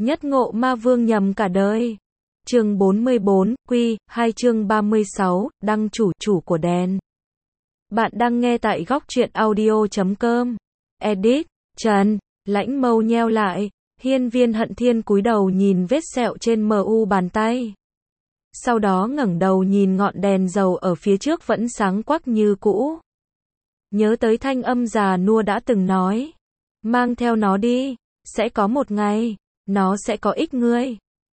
Nhất ngộ ma vương nhầm cả đời. Chương 44, Quy 2 chương 36, đăng chủ của đèn. Bạn đang nghe tại góc truyện audio.com. Edit, Trần, Lãnh Mâu nheo lại, Hiên Viên Hận Thiên cúi đầu nhìn vết sẹo trên mu bàn tay. Sau đó ngẩng đầu nhìn ngọn đèn dầu ở phía trước vẫn sáng quắc như cũ. Nhớ tới thanh âm già nua đã từng nói, mang theo nó đi, sẽ có một ngày, nó sẽ có ích ngươi.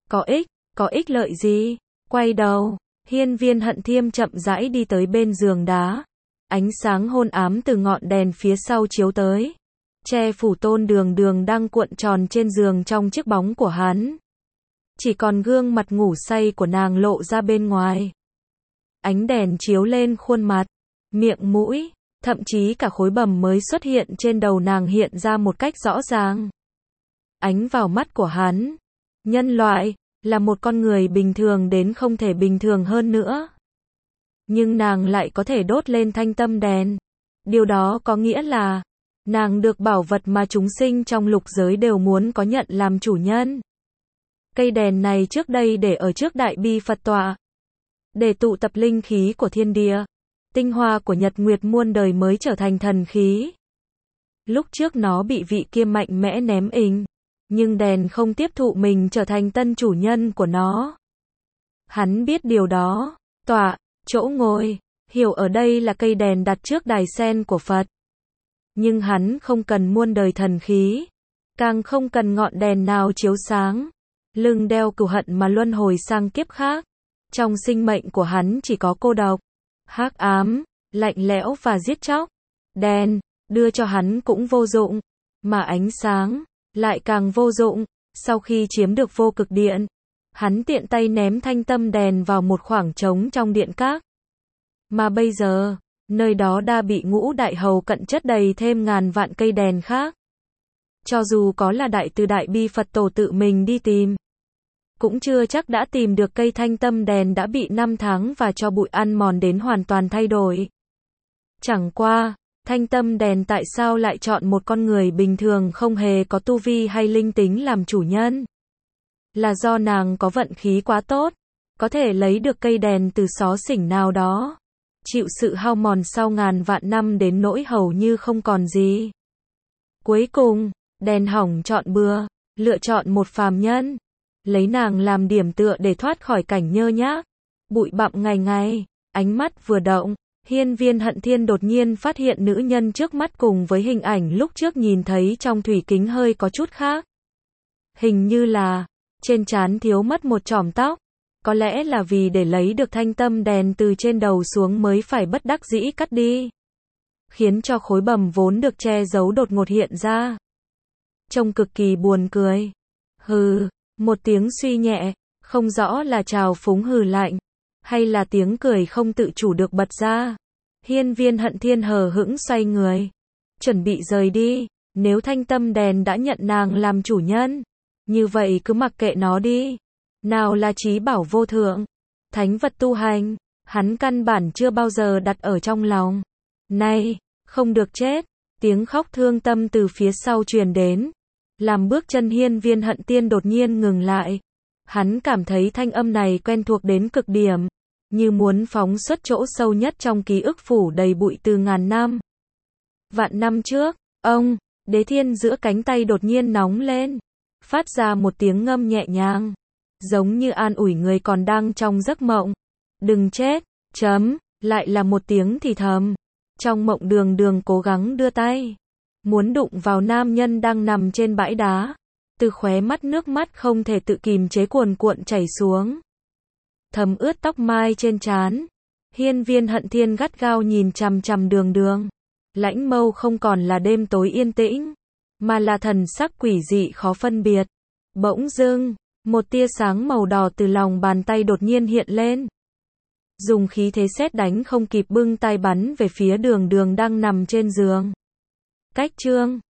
Có ích lợi gì? Quay đầu, Hiên Viên Hận Thiên chậm rãi đi tới bên giường đá. Ánh sáng hôn ám từ ngọn đèn phía sau chiếu tới, che phủ Tôn Đường Đường đang cuộn tròn trên giường trong chiếc bóng của hắn. Chỉ còn gương mặt ngủ say của nàng lộ ra bên ngoài. Ánh đèn chiếu lên khuôn mặt, miệng mũi, thậm chí cả khối bầm mới xuất hiện trên đầu nàng hiện ra một cách rõ ràng. Ánh vào mắt của hắn, nhân loại, là một con người bình thường đến không thể bình thường hơn nữa. Nhưng nàng lại có thể đốt lên thanh tâm đèn. Điều đó có nghĩa là, nàng được bảo vật mà chúng sinh trong lục giới đều muốn có nhận làm chủ nhân. Cây đèn này trước đây để ở trước Đại Bi Phật tọa, để tụ tập linh khí của thiên địa, tinh hoa của nhật nguyệt muôn đời mới trở thành thần khí. Lúc trước nó bị vị kia mạnh mẽ ném ình, nhưng đèn không tiếp thụ mình trở thành tân chủ nhân của nó. Hắn biết điều đó, tọa, chỗ ngồi, hiểu ở đây là cây đèn đặt trước đài sen của Phật. Nhưng hắn không cần muôn đời thần khí, càng không cần ngọn đèn nào chiếu sáng, lưng đeo cừu hận mà luân hồi sang kiếp khác. Trong sinh mệnh của hắn chỉ có cô độc, hắc ám, lạnh lẽo và giết chóc. Đèn, đưa cho hắn cũng vô dụng, mà ánh sáng, lại càng vô dụng. Sau khi chiếm được vô cực điện, hắn tiện tay ném thanh tâm đèn vào một khoảng trống trong điện các. Mà bây giờ, nơi đó đã bị Ngũ Đại Hầu Cận chất đầy thêm ngàn vạn cây đèn khác. Cho dù có là Đại Từ Đại Bi Phật Tổ tự mình đi tìm, cũng chưa chắc đã tìm được cây thanh tâm đèn đã bị năm tháng và cho bụi ăn mòn đến hoàn toàn thay đổi. Chẳng qua, thanh tâm đèn tại sao lại chọn một con người bình thường không hề có tu vi hay linh tính làm chủ nhân? Là do nàng có vận khí quá tốt, có thể lấy được cây đèn từ xó xỉnh nào đó, chịu sự hao mòn sau ngàn vạn năm đến nỗi hầu như không còn gì. Cuối cùng, đèn hỏng chọn bừa, lựa chọn một phàm nhân, lấy nàng làm điểm tựa để thoát khỏi cảnh nhơ nhác, bụi bặm ngày ngày. Ánh mắt vừa động, Hiên Viên Hận Thiên đột nhiên phát hiện nữ nhân trước mắt cùng với hình ảnh lúc trước nhìn thấy trong thủy kính hơi có chút khác. Hình như là, trên trán thiếu mất một chòm tóc, có lẽ là vì để lấy được thanh tâm đèn từ trên đầu xuống mới phải bất đắc dĩ cắt đi, khiến cho khối bầm vốn được che giấu đột ngột hiện ra. Trông cực kỳ buồn cười. Hừ, một tiếng suy nhẹ, không rõ là trào phúng hừ lạnh, hay là tiếng cười không tự chủ được bật ra. Hiên Viên Hận Thiên hờ hững xoay người, chuẩn bị rời đi. Nếu thanh tâm đèn đã nhận nàng làm chủ nhân, như vậy cứ mặc kệ nó đi. Nào là trí bảo vô thượng, thánh vật tu hành, hắn căn bản chưa bao giờ đặt ở trong lòng. Này, không được chết. Tiếng khóc thương tâm từ phía sau truyền đến, làm bước chân Hiên Viên Hận Thiên đột nhiên ngừng lại. Hắn cảm thấy thanh âm này quen thuộc đến cực điểm, như muốn phóng xuất chỗ sâu nhất trong ký ức phủ đầy bụi từ ngàn năm. Vạn năm trước, ông, Đế Thiên giữa cánh tay đột nhiên nóng lên, phát ra một tiếng ngâm nhẹ nhàng, giống như an ủi người còn đang trong giấc mộng. Đừng chết, lại là một tiếng thì thầm. Trong mộng Đường Đường cố gắng đưa tay, muốn đụng vào nam nhân đang nằm trên bãi đá. Từ khóe mắt nước mắt không thể tự kìm chế cuồn cuộn chảy xuống, thấm ướt tóc mai trên trán. Hiên Viên Hận Thiên gắt gao nhìn chằm chằm Đường Đường. Lãnh Mâu không còn là đêm tối yên tĩnh, mà là thần sắc quỷ dị khó phân biệt. Bỗng dưng, một tia sáng màu đỏ từ lòng bàn tay đột nhiên hiện lên. Dùng khí thế sét đánh không kịp bưng tay bắn về phía Đường Đường đang nằm trên giường. Cách chương